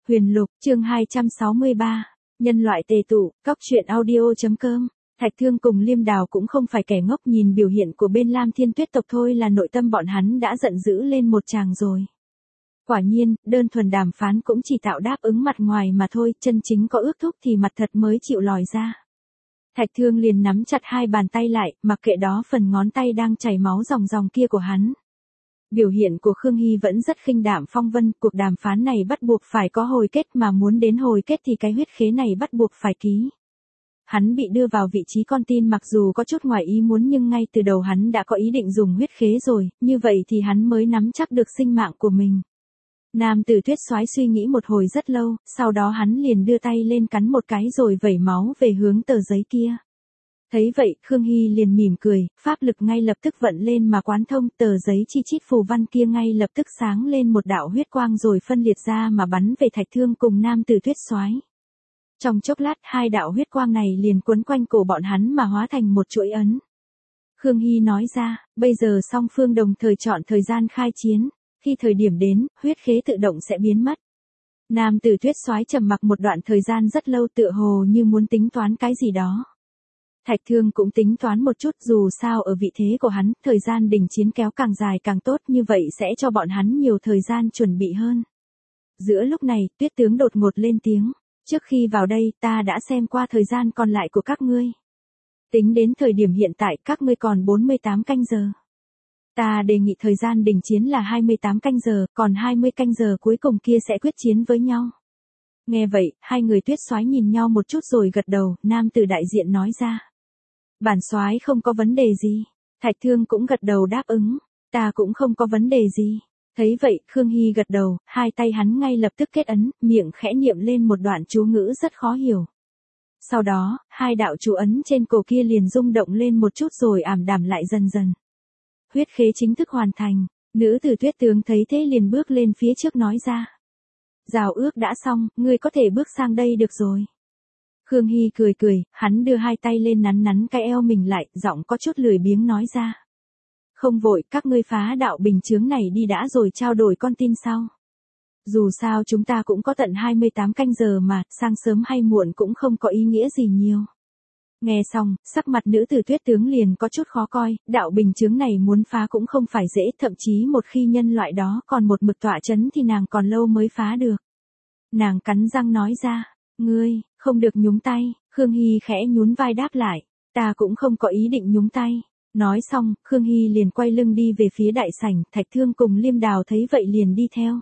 Huyền Lục, chương 263, nhân loại tề tụ, cóc truyện audio.com. Thạch Thương cùng Liêm Đào cũng không phải kẻ ngốc, nhìn biểu hiện của bên Lam Thiên Tuyết tộc thôi là nội tâm bọn hắn đã giận dữ lên một tràng rồi. Quả nhiên, đơn thuần đàm phán cũng chỉ tạo đáp ứng mặt ngoài mà thôi, chân chính có ước thúc thì mặt thật mới chịu lòi ra. Thạch Thương liền nắm chặt hai bàn tay lại, mặc kệ đó phần ngón tay đang chảy máu ròng ròng kia của hắn. Biểu hiện của Khương Hy vẫn rất khinh đạm phong vân, cuộc đàm phán này bắt buộc phải có hồi kết, mà muốn đến hồi kết thì cái huyết khế này bắt buộc phải ký. Hắn bị đưa vào vị trí con tin mặc dù có chút ngoài ý muốn, nhưng ngay từ đầu hắn đã có ý định dùng huyết khế rồi, như vậy thì hắn mới nắm chắc được sinh mạng của mình. Nam tử Tuyết Soái suy nghĩ một hồi rất lâu, sau đó hắn liền đưa tay lên cắn một cái rồi vẩy máu về hướng tờ giấy kia. Thấy vậy, Khương Hy liền mỉm cười, pháp lực ngay lập tức vận lên mà quán thông, tờ giấy chi chít phù văn kia ngay lập tức sáng lên một đạo huyết quang rồi phân liệt ra mà bắn về Thạch Thương cùng Nam tử Tuyết Soái. Trong chốc lát, hai đạo huyết quang này liền quấn quanh cổ bọn hắn mà hóa thành một chuỗi ấn. Khương Hy nói ra, bây giờ song phương đồng thời chọn thời gian khai chiến, khi thời điểm đến, huyết khế tự động sẽ biến mất. Nam tử Tuyết Soái trầm mặc một đoạn thời gian rất lâu, tựa hồ như muốn tính toán cái gì đó. Thạch Thương cũng tính toán một chút, dù sao ở vị thế của hắn, thời gian đình chiến kéo càng dài càng tốt, như vậy sẽ cho bọn hắn nhiều thời gian chuẩn bị hơn. Giữa lúc này, Tuyết tướng đột ngột lên tiếng, trước khi vào đây ta đã xem qua thời gian còn lại của các ngươi. Tính đến thời điểm hiện tại các ngươi còn 48 canh giờ. Ta đề nghị thời gian đình chiến là 28 canh giờ, còn 20 canh giờ cuối cùng kia sẽ quyết chiến với nhau. Nghe vậy, hai người Tuyết Soái nhìn nhau một chút rồi gật đầu, nam tử đại diện nói ra. Bản soái không có vấn đề gì. Thạch Thương cũng gật đầu đáp ứng, ta cũng không có vấn đề gì. Thấy vậy, Khương Hy gật đầu, hai tay hắn ngay lập tức kết ấn, miệng khẽ niệm lên một đoạn chú ngữ rất khó hiểu. Sau đó, hai đạo chú ấn trên cổ kia liền rung động lên một chút rồi ảm đạm lại dần dần. Huyết khế chính thức hoàn thành, nữ tử Tuyết tướng thấy thế liền bước lên phía trước nói ra. Giao ước đã xong, ngươi có thể bước sang đây được rồi. Khương Hy cười cười, hắn đưa hai tay lên nắn nắn cái eo mình lại, giọng có chút lười biếng nói ra. Không vội, các ngươi phá đạo bình chướng này đi đã rồi trao đổi con tin sau. Dù sao chúng ta cũng có tận 28 canh giờ mà, sang sớm hay muộn cũng không có ý nghĩa gì nhiều. Nghe xong, sắc mặt nữ tử Tuyết tướng liền có chút khó coi, đạo bình chướng này muốn phá cũng không phải dễ, thậm chí một khi nhân loại đó còn một mực tọa chấn thì nàng còn lâu mới phá được. Nàng cắn răng nói ra, ngươi, không được nhúng tay. Khương Hy khẽ nhún vai đáp lại, ta cũng không có ý định nhúng tay. Nói xong, Khương Hy liền quay lưng đi về phía đại sảnh, Thạch Thương cùng Liêm Đào thấy vậy liền đi theo.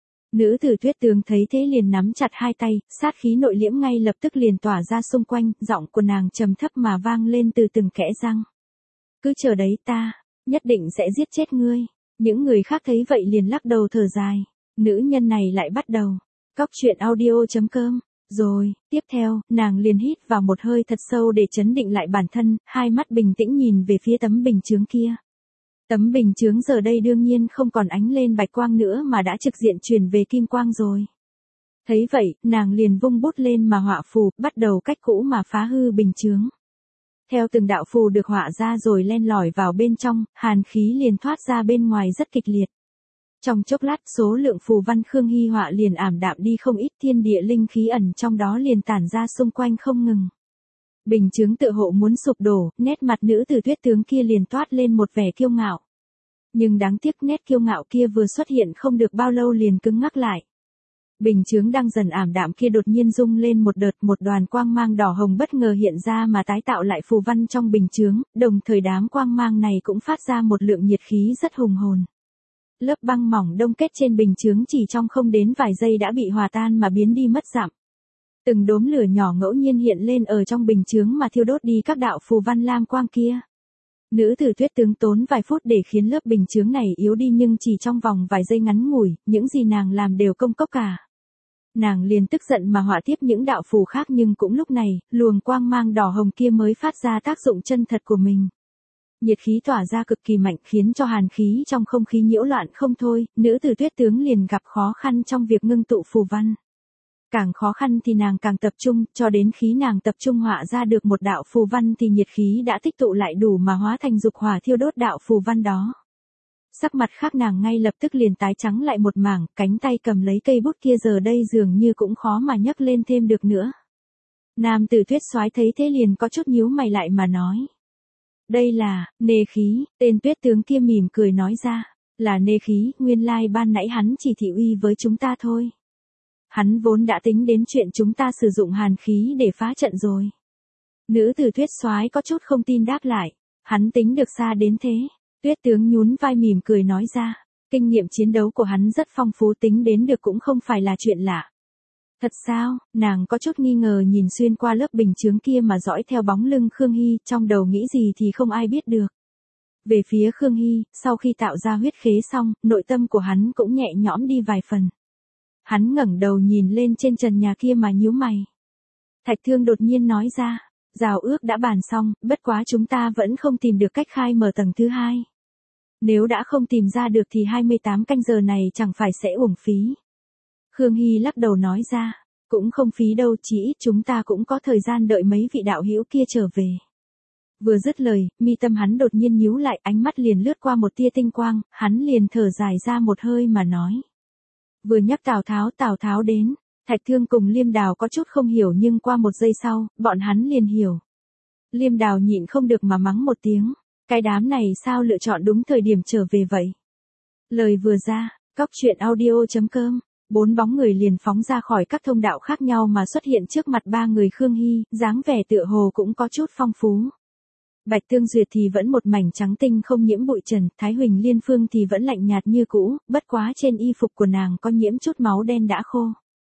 Nữ tử Tuyết tướng thấy thế liền nắm chặt hai tay, sát khí nội liễm ngay lập tức liền tỏa ra xung quanh, giọng của nàng trầm thấp mà vang lên từ từng kẽ răng. Cứ chờ đấy, ta nhất định sẽ giết chết ngươi. Những người khác thấy vậy liền lắc đầu thở dài. Nữ nhân này lại bắt đầu. Cóc truyện audio.com. Rồi, tiếp theo, nàng liền hít vào một hơi thật sâu để trấn định lại bản thân, hai mắt bình tĩnh nhìn về phía tấm bình chướng kia. Tấm bình chướng giờ đây đương nhiên không còn ánh lên bạch quang nữa mà đã trực diện chuyển về kim quang rồi. Thấy vậy, nàng liền vung bút lên mà họa phù, bắt đầu cách cũ mà phá hư bình chướng. Theo từng đạo phù được họa ra rồi len lỏi vào bên trong, hàn khí liền thoát ra bên ngoài rất kịch liệt. Trong chốc lát số lượng phù văn Khương Hy họa liền ảm đạm đi không ít, thiên địa linh khí ẩn trong đó liền tản ra xung quanh không ngừng. Bình chướng tựa hộ muốn sụp đổ, nét mặt nữ tử Tuyết tướng kia liền toát lên một vẻ kiêu ngạo. Nhưng đáng tiếc nét kiêu ngạo kia vừa xuất hiện không được bao lâu liền cứng ngắc lại. Bình chướng đang dần ảm đạm kia đột nhiên rung lên một đợt, một đoàn quang mang đỏ hồng bất ngờ hiện ra mà tái tạo lại phù văn trong bình chướng, đồng thời đám quang mang này cũng phát ra một lượng nhiệt khí rất hùng hồn. Lớp băng mỏng đông kết trên bình chướng chỉ trong không đến vài giây đã bị hòa tan mà biến đi mất giảm. Từng đốm lửa nhỏ ngẫu nhiên hiện lên ở trong bình chướng mà thiêu đốt đi các đạo phù văn lam quang kia. Nữ tử Tuyết tướng tốn vài phút để khiến lớp bình chướng này yếu đi, nhưng chỉ trong vòng vài giây ngắn ngủi, những gì nàng làm đều công cốc cả. Nàng liền tức giận mà họa tiếp những đạo phù khác, nhưng cũng lúc này, luồng quang mang đỏ hồng kia mới phát ra tác dụng chân thật của mình. Nhiệt khí tỏa ra cực kỳ mạnh khiến cho hàn khí trong không khí nhiễu loạn không thôi, nữ tử Tuyết tướng liền gặp khó khăn trong việc ngưng tụ phù văn. Càng khó khăn thì nàng càng tập trung, cho đến khi nàng tập trung họa ra được một đạo phù văn thì nhiệt khí đã tích tụ lại đủ mà hóa thành dục hỏa thiêu đốt đạo phù văn đó. Sắc mặt khác nàng ngay lập tức liền tái trắng lại một mảng, cánh tay cầm lấy cây bút kia giờ đây dường như cũng khó mà nhấc lên thêm được nữa. Nam tử Tuyết Soái thấy thế liền có chút nhíu mày lại mà nói. Đây là, nê khí, tên Tuyết tướng kia mỉm cười nói ra, là nê khí, nguyên lai ban nãy hắn chỉ thị uy với chúng ta thôi. Hắn vốn đã tính đến chuyện chúng ta sử dụng hàn khí để phá trận rồi. Nữ tử Tuyết Soái có chút không tin đáp lại, hắn tính được xa đến thế. Tuyết tướng nhún vai mỉm cười nói ra, kinh nghiệm chiến đấu của hắn rất phong phú, tính đến được cũng không phải là chuyện lạ. Thật sao? Nàng có chút nghi ngờ nhìn xuyên qua lớp bình chướng kia mà dõi theo bóng lưng Khương Hy, trong đầu nghĩ gì thì không ai biết được. Về phía Khương Hy, sau khi tạo ra huyết khế xong, nội tâm của hắn cũng nhẹ nhõm đi vài phần. Hắn ngẩng đầu nhìn lên trên trần nhà kia mà nhíu mày. Thạch Thương đột nhiên nói ra, giao ước đã bàn xong, bất quá chúng ta vẫn không tìm được cách khai mở tầng thứ 2. Nếu đã không tìm ra được thì 28 canh giờ này chẳng phải sẽ uổng phí. Khương Hy lắc đầu nói ra, cũng không phí đâu, chỉ ít chúng ta cũng có thời gian đợi mấy vị đạo hữu kia trở về. Vừa dứt lời, mi tâm hắn đột nhiên nhíu lại, ánh mắt liền lướt qua một tia tinh quang, hắn liền thở dài ra một hơi mà nói. Vừa nhắc Tào Tháo đến, Thạch Thương cùng Liêm Đào có chút không hiểu nhưng qua một giây sau, bọn hắn liền hiểu. Liêm Đào nhịn không được mà mắng một tiếng, cái đám này sao lựa chọn đúng thời điểm trở về vậy. Lời vừa ra, cóc truyện audio.com, 4 bóng người liền phóng ra khỏi các thông đạo khác nhau mà xuất hiện trước mặt 3 người Khương Hy, dáng vẻ tựa hồ cũng có chút phong phú. Bạch Tương Duyệt thì vẫn một mảnh trắng tinh không nhiễm bụi trần, Thái Huỳnh Liên Phương thì vẫn lạnh nhạt như cũ, bất quá trên y phục của nàng có nhiễm chút máu đen đã khô.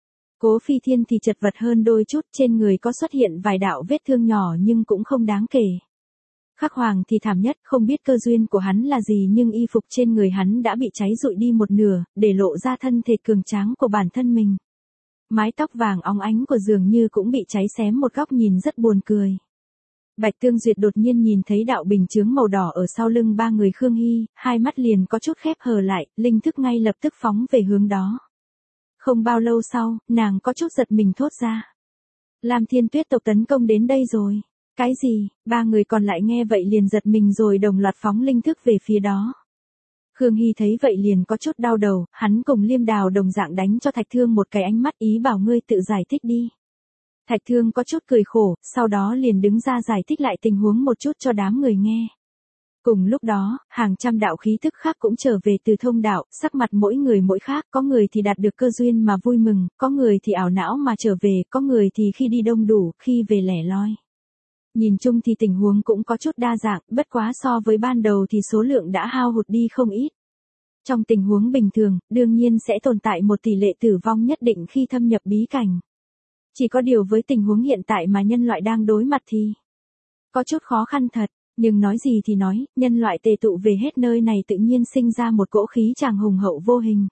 Cố Phi Thiên thì chật vật hơn đôi chút, trên người có xuất hiện vài đạo vết thương nhỏ nhưng cũng không đáng kể. Khắc Hoàng thì thảm nhất, không biết cơ duyên của hắn là gì nhưng y phục trên người hắn đã bị cháy rụi đi một nửa, để lộ ra thân thể cường tráng của bản thân mình. Mái tóc vàng óng ánh của dường như cũng bị cháy xém một góc, nhìn rất buồn cười. Bạch Tương Duyệt đột nhiên nhìn thấy đạo bình chướng màu đỏ ở sau lưng 3 người Khương Hy, hai mắt liền có chút khép hờ lại, linh thức ngay lập tức phóng về hướng đó. Không bao lâu sau, nàng có chút giật mình thốt ra. Lam Thiên Tuyết tộc tấn công đến đây rồi. Cái gì? 3 người còn lại nghe vậy liền giật mình rồi đồng loạt phóng linh thức về phía đó. Khương Hy thấy vậy liền có chút đau đầu, hắn cùng Liêm Đào đồng dạng đánh cho Thạch Thương một cái ánh mắt, ý bảo ngươi tự giải thích đi. Thạch Thương có chút cười khổ, sau đó liền đứng ra giải thích lại tình huống một chút cho đám người nghe. Cùng lúc đó, hàng trăm đạo khí thức khác cũng trở về từ thông đạo, sắc mặt mỗi người mỗi khác, có người thì đạt được cơ duyên mà vui mừng, có người thì ảo não mà trở về, có người thì khi đi đông đủ, khi về lẻ loi. Nhìn chung thì tình huống cũng có chút đa dạng, bất quá so với ban đầu thì số lượng đã hao hụt đi không ít. Trong tình huống bình thường, đương nhiên sẽ tồn tại một tỷ lệ tử vong nhất định khi thâm nhập bí cảnh. Chỉ có điều với tình huống hiện tại mà nhân loại đang đối mặt thì có chút khó khăn thật, nhưng nói gì thì nói, nhân loại tề tụ về hết nơi này tự nhiên sinh ra một cỗ khí tràng hùng hậu vô hình.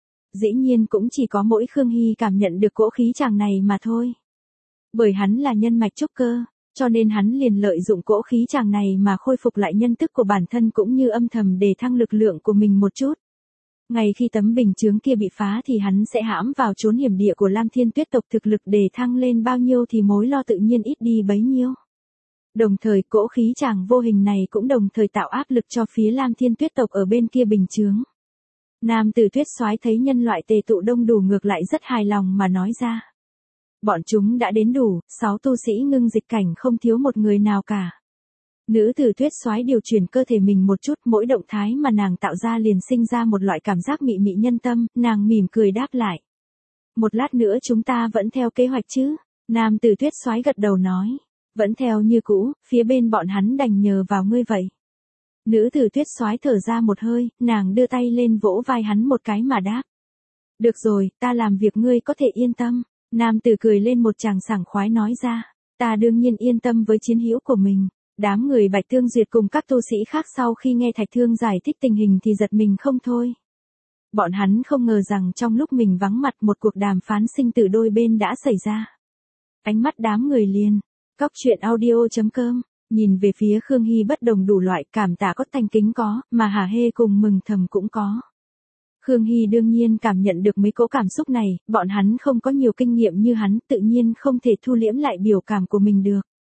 Dĩ nhiên cũng chỉ có mỗi Khương Hy cảm nhận được cỗ khí tràng này mà thôi. Bởi hắn là nhân mạch trúc cơ, cho nên hắn liền lợi dụng cỗ khí tràng này mà khôi phục lại nhân tức của bản thân cũng như âm thầm để thăng lực lượng của mình một chút. Ngày khi tấm bình chướng kia bị phá thì hắn sẽ hãm vào chốn hiểm địa của Lam Thiên Tuyết tộc, thực lực để thăng lên bao nhiêu thì mối lo tự nhiên ít đi bấy nhiêu. Đồng thời cỗ khí tràng vô hình này cũng đồng thời tạo áp lực cho phía Lam Thiên Tuyết tộc ở bên kia bình chướng. Nam tử Tuyết Soái thấy nhân loại tề tụ đông đủ ngược lại rất hài lòng mà nói ra. Bọn chúng đã đến đủ, 6 tu sĩ ngưng dịch cảnh không thiếu một người nào cả. Nữ tử Tuyết Soái điều chuyển cơ thể mình một chút, mỗi động thái mà nàng tạo ra liền sinh ra một loại cảm giác mị mị nhân tâm, nàng mỉm cười đáp lại. Một lát nữa chúng ta vẫn theo kế hoạch chứ? Nam tử Tuyết Soái gật đầu nói. Vẫn theo như cũ, phía bên bọn hắn đành nhờ vào ngươi vậy. Nữ tử Tuyết Soái thở ra một hơi, nàng đưa tay lên vỗ vai hắn một cái mà đáp. Được rồi, ta làm việc ngươi có thể yên tâm. Nam tử cười lên một tràng sảng khoái nói ra. Ta đương nhiên yên tâm với chiến hữu của mình. Đám người Bạch Tương Duyệt cùng các tu sĩ khác sau khi nghe Thạch Thương giải thích tình hình thì giật mình không thôi. Bọn hắn không ngờ rằng trong lúc mình vắng mặt một cuộc đàm phán sinh tử đôi bên đã xảy ra. Ánh mắt đám người liền. Cóc truyện audio.com, nhìn về phía Khương Hy bất đồng đủ loại, cảm tạ có, thành kính có, mà hả hê cùng mừng thầm cũng có. Khương Hy đương nhiên cảm nhận được mấy cỗ cảm xúc này, bọn hắn không có nhiều kinh nghiệm như hắn, tự nhiên không thể thu liễm lại biểu cảm của mình được.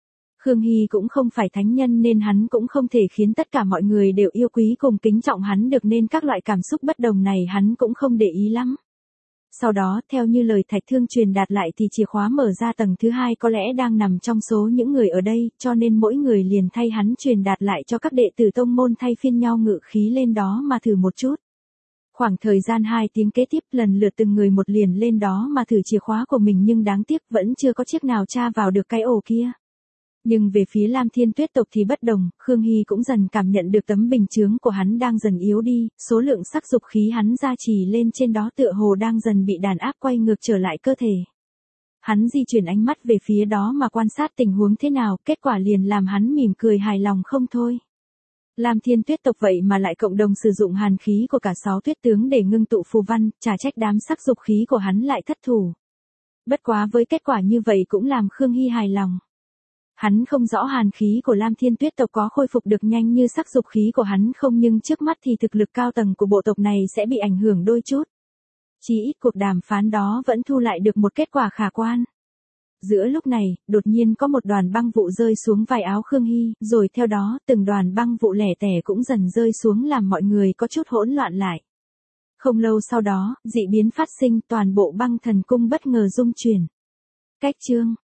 Khương Hy cũng không phải thánh nhân nên hắn cũng không thể khiến tất cả mọi người đều yêu quý cùng kính trọng hắn được, nên các loại cảm xúc bất đồng này hắn cũng không để ý lắm. Sau đó, theo như lời Thạch Thương truyền đạt lại thì chìa khóa mở ra tầng thứ 2 có lẽ đang nằm trong số những người ở đây, cho nên mỗi người liền thay hắn truyền đạt lại cho các đệ tử tông môn thay phiên nhau ngự khí lên đó mà thử một chút. Khoảng thời gian 2 tiếng kế tiếp lần lượt từng người một liền lên đó mà thử chìa khóa của mình, nhưng đáng tiếc vẫn chưa có chiếc nào tra vào được cái ổ kia. Nhưng về phía Lam Thiên Tuyết tộc thì bất đồng, Khương Hy cũng dần cảm nhận được tấm bình chướng của hắn đang dần yếu đi, số lượng sắc dục khí hắn gia trì lên trên đó tựa hồ đang dần bị đàn áp quay ngược trở lại cơ thể. Hắn di chuyển ánh mắt về phía đó mà quan sát tình huống thế nào, kết quả liền làm hắn mỉm cười hài lòng không thôi. Lam Thiên Tuyết tộc vậy mà lại cộng đồng sử dụng hàn khí của cả 6 tuyết tướng để ngưng tụ phù văn, chả trách đám sắc dục khí của hắn lại thất thủ. Bất quá với kết quả như vậy cũng làm Khương Hy hài lòng. Hắn không rõ hàn khí của Lam Thiên Tuyết tộc có khôi phục được nhanh như sắc dục khí của hắn không, nhưng trước mắt thì thực lực cao tầng của bộ tộc này sẽ bị ảnh hưởng đôi chút. Chỉ ít cuộc đàm phán đó vẫn thu lại được một kết quả khả quan. Giữa lúc này, đột nhiên có một đoàn băng vụ rơi xuống vai áo Khương Hy, rồi theo đó từng đoàn băng vụ lẻ tẻ cũng dần rơi xuống làm mọi người có chút hỗn loạn lại. Không lâu sau đó, dị biến phát sinh, toàn bộ băng thần cung bất ngờ rung chuyển. Cách chương